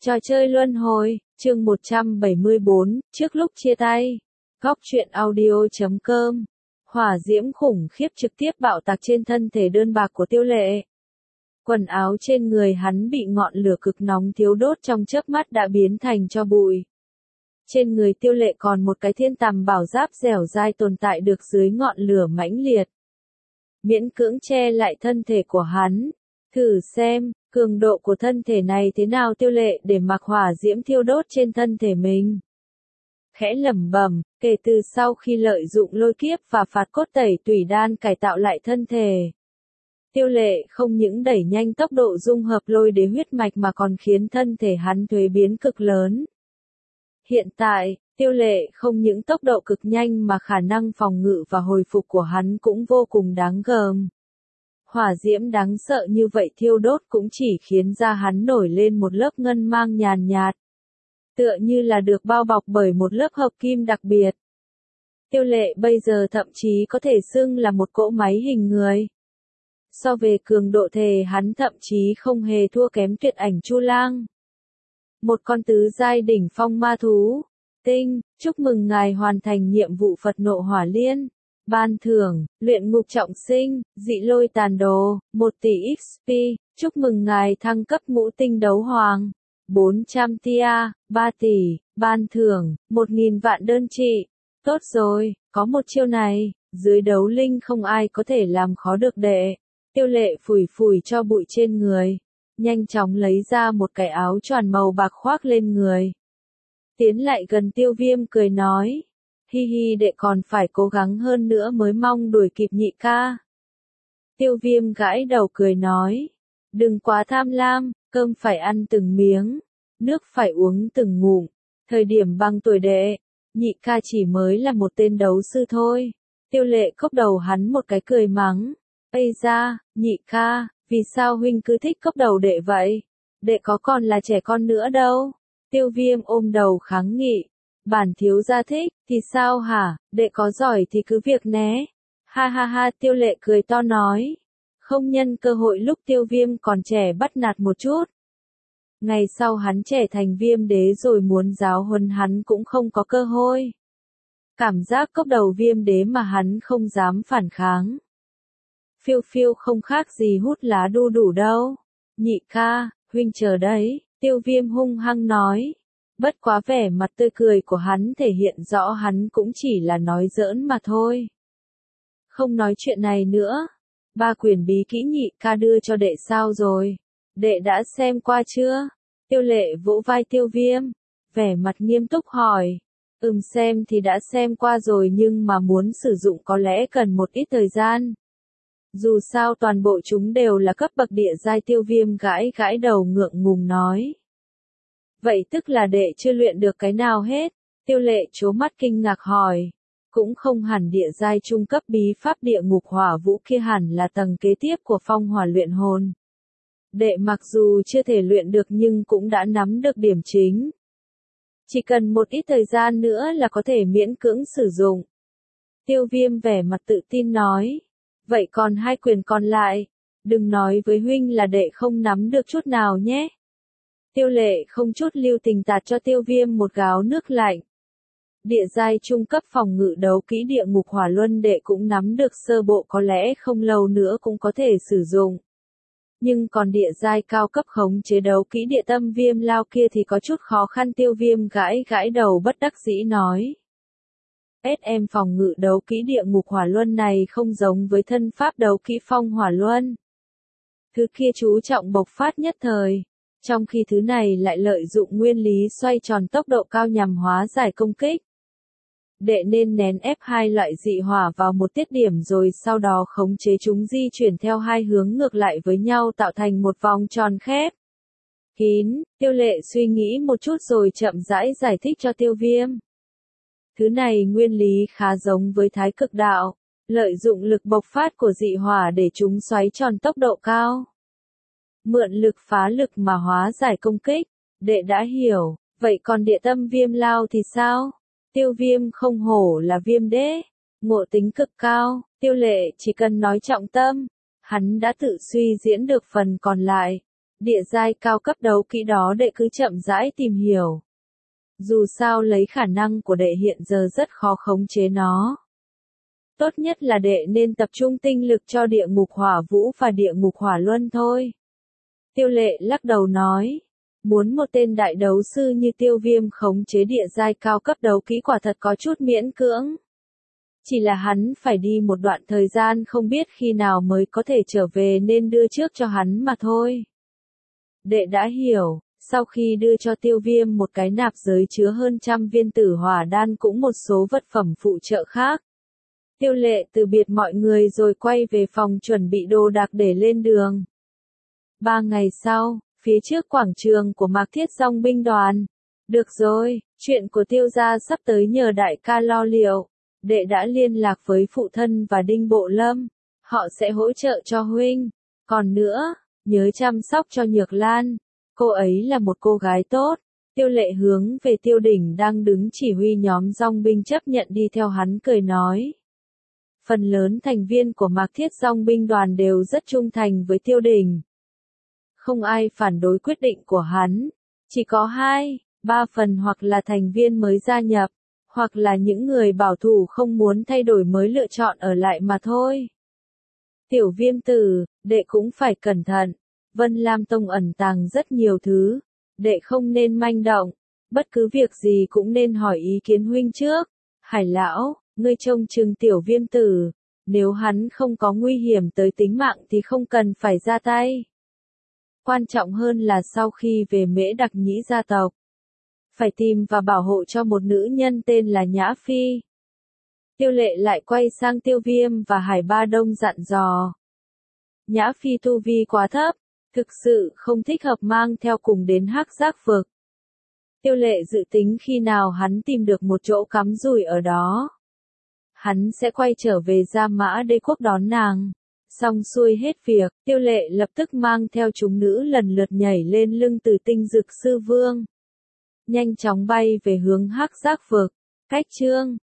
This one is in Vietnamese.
Trò chơi luân hồi, chương 174, trước lúc chia tay. Góc truyện audio.com. Hỏa diễm khủng khiếp trực tiếp bạo tạc trên thân thể đơn bạc của Tiêu Lệ. Quần áo trên người hắn bị ngọn lửa cực nóng thiêu đốt trong chớp mắt đã biến thành tro bụi. Trên người Tiêu Lệ còn một cái thiên tàm bảo giáp dẻo dai tồn tại được dưới ngọn lửa mãnh liệt. Miễn cưỡng che lại thân thể của hắn. Thử xem, cường độ của thân thể này thế nào Tiêu Lệ để mặc hỏa diễm thiêu đốt trên thân thể mình. Khẽ lẩm bẩm, kể từ sau khi lợi dụng lôi kiếp và phạt cốt tẩy tùy đan cải tạo lại thân thể. Tiêu Lệ không những đẩy nhanh tốc độ dung hợp lôi đế huyết mạch mà còn khiến thân thể hắn thuế biến cực lớn. Hiện tại, Tiêu Lệ không những tốc độ cực nhanh mà khả năng phòng ngự và hồi phục của hắn cũng vô cùng đáng gờm. Hỏa diễm đáng sợ như vậy thiêu đốt cũng chỉ khiến da hắn nổi lên một lớp ngân mang nhàn nhạt. Tựa như là được bao bọc bởi một lớp hợp kim đặc biệt. Tiêu Lệ bây giờ thậm chí có thể xưng là một cỗ máy hình người. So về cường độ thể hắn thậm chí không hề thua kém Tuyệt Ảnh Chu Lang. Một con tứ giai đỉnh phong ma thú. Tinh, chúc mừng ngài hoàn thành nhiệm vụ Phật nộ hỏa liên. Ban thưởng, luyện ngục trọng sinh, dị lôi tàn đồ, 1 tỷ XP, chúc mừng ngài thăng cấp ngũ tinh đấu hoàng. 400 tia, 3 tỷ, ban thưởng, 1.000 vạn đơn trị. Tốt rồi, có một chiêu này, dưới đấu linh không ai có thể làm khó được đệ. Tiêu Lệ phủi phủi cho bụi trên người. Nhanh chóng lấy ra một cái áo choàng màu bạc khoác lên người. Tiến lại gần Tiêu Viêm cười nói. Hi hi đệ còn phải cố gắng hơn nữa mới mong đuổi kịp nhị ca. Tiêu Viêm gãi đầu cười nói. Đừng quá tham lam, cơm phải ăn từng miếng, nước phải uống từng ngụm. Thời điểm bằng tuổi đệ, nhị ca chỉ mới là một tên đấu sư thôi. Tiêu Lệ cốc đầu hắn một cái cười mắng. Ây da, nhị ca, vì sao huynh cứ thích cốc đầu đệ vậy? Đệ có còn là trẻ con nữa đâu. Tiêu Viêm ôm đầu kháng nghị. Bản thiếu gia thích, thì sao hả, đệ có giỏi thì cứ việc né. Ha ha ha, Tiêu Lệ cười to nói. Không nhân cơ hội lúc Tiêu Viêm còn trẻ bắt nạt một chút. Ngày sau hắn trẻ thành Viêm đế rồi muốn giáo huấn hắn cũng không có cơ hội. Cảm giác cốc đầu Viêm đế mà hắn không dám phản kháng. Phiêu phiêu không khác gì hút lá đu đủ đâu. Nhị ca, huynh chờ đấy, Tiêu Viêm hung hăng nói. Bất quá vẻ mặt tươi cười của hắn thể hiện rõ hắn cũng chỉ là nói giỡn mà thôi. Không nói chuyện này nữa. 3 quyển bí kỹ nhị ca đưa cho đệ sao rồi? Đệ đã xem qua chưa? Tiêu Lệ vỗ vai Tiêu Viêm. Vẻ mặt nghiêm túc hỏi. Xem thì đã xem qua rồi nhưng mà muốn sử dụng có lẽ cần một ít thời gian. Dù sao toàn bộ chúng đều là cấp bậc địa giai. Tiêu Viêm gãi gãi đầu ngượng ngùng nói. Vậy tức là đệ chưa luyện được cái nào hết? Tiêu Lệ trố mắt kinh ngạc hỏi. Cũng không hẳn địa giai trung cấp bí pháp địa ngục hỏa vũ kia hẳn là tầng kế tiếp của phong hỏa luyện hồn. Đệ mặc dù chưa thể luyện được nhưng cũng đã nắm được điểm chính. Chỉ cần một ít thời gian nữa là có thể miễn cưỡng sử dụng. Tiêu Viêm vẻ mặt tự tin nói. Vậy còn 2 quyền còn lại, đừng nói với huynh là đệ không nắm được chút nào nhé. Tiêu Lệ không chút lưu tình tạt cho Tiêu Viêm một gáo nước lạnh. Địa giai trung cấp phòng ngự đấu kỹ địa ngục hỏa luân đệ cũng nắm được sơ bộ, có lẽ không lâu nữa cũng có thể sử dụng. Nhưng còn địa giai cao cấp khống chế đấu kỹ địa tâm viêm lao kia thì có chút khó khăn. Tiêu Viêm gãi gãi đầu bất đắc dĩ nói. SM phòng ngự đấu kỹ địa ngục hỏa luân này không giống với thân pháp đấu kỹ phong hỏa luân. Thứ kia chú trọng bộc phát nhất thời. Trong khi thứ này lại lợi dụng nguyên lý xoay tròn tốc độ cao nhằm hóa giải công kích. Đệ nên nén ép 2 loại dị hỏa vào một tiết điểm rồi sau đó khống chế chúng di chuyển theo 2 hướng ngược lại với nhau tạo thành một vòng tròn khép kín. Tiêu Lệ suy nghĩ một chút rồi chậm rãi giải thích cho Tiêu Viêm. Thứ này nguyên lý khá giống với Thái Cực Đạo, lợi dụng lực bộc phát của dị hỏa để chúng xoáy tròn tốc độ cao. Mượn lực phá lực mà hóa giải công kích. Đệ đã hiểu, vậy còn địa tâm viêm lao thì sao? Tiêu Viêm không hổ là Viêm đế, ngộ tính cực cao. Tiêu Lệ chỉ cần nói trọng tâm, hắn đã tự suy diễn được phần còn lại. Địa giai cao cấp đấu kỹ đó đệ cứ chậm rãi tìm hiểu. Dù sao lấy khả năng của đệ hiện giờ rất khó khống chế nó. Tốt nhất là đệ nên tập trung tinh lực cho địa ngục hỏa vũ và địa ngục hỏa luân thôi. Tiêu Lệ lắc đầu nói. Muốn một tên đại đấu sư như Tiêu Viêm khống chế địa giai cao cấp đấu kỹ quả thật có chút miễn cưỡng. Chỉ là hắn phải đi một đoạn thời gian không biết khi nào mới có thể trở về nên đưa trước cho hắn mà thôi. Đệ đã hiểu, sau khi đưa cho Tiêu Viêm một cái nạp giới chứa hơn 100 viên tử hỏa đan cũng một số vật phẩm phụ trợ khác. Tiêu Lệ từ biệt mọi người rồi quay về phòng chuẩn bị đồ đạc để lên đường. 3 ngày sau, phía trước quảng trường của Mạc Thiết Dòng binh đoàn. Được rồi, chuyện của Tiêu gia sắp tới nhờ đại ca lo liệu. Đệ đã liên lạc với phụ thân và Đinh Bộ Lâm. Họ sẽ hỗ trợ cho huynh. Còn nữa, nhớ chăm sóc cho Nhược Lan. Cô ấy là một cô gái tốt. Tiêu Lệ hướng về Tiêu Đình đang đứng chỉ huy nhóm dòng binh chấp nhận đi theo hắn cười nói. Phần lớn thành viên của Mạc Thiết Dòng binh đoàn đều rất trung thành với Tiêu Đình. Không ai phản đối quyết định của hắn. Chỉ có 2-3 phần hoặc là thành viên mới gia nhập, hoặc là những người bảo thủ không muốn thay đổi mới lựa chọn ở lại mà thôi. Tiểu Viêm tử, đệ cũng phải cẩn thận. Vân Lam Tông ẩn tàng rất nhiều thứ. Đệ không nên manh động. Bất cứ việc gì cũng nên hỏi ý kiến huynh trước. Hải lão, ngươi trông chừng Tiểu Viêm tử. Nếu hắn không có nguy hiểm tới tính mạng thì không cần phải ra tay. Quan trọng hơn là sau khi về Mễ Đặc Nhĩ gia tộc, phải tìm và bảo hộ cho một nữ nhân tên là Nhã Phi. Tiêu Lệ lại quay sang Tiêu Viêm và Hải Ba Đông dặn dò. Nhã Phi tu vi quá thấp, thực sự không thích hợp mang theo cùng đến Hắc Giác vực. Tiêu Lệ dự tính khi nào hắn tìm được một chỗ cắm rủi ở đó, hắn sẽ quay trở về Gia Mã Đế quốc đón nàng. Xong xuôi hết việc, Tiêu Lệ lập tức mang theo chúng nữ lần lượt nhảy lên lưng Tử Tinh Dực Sư Vương. Nhanh chóng bay về hướng Hắc Giác vực. Cách chương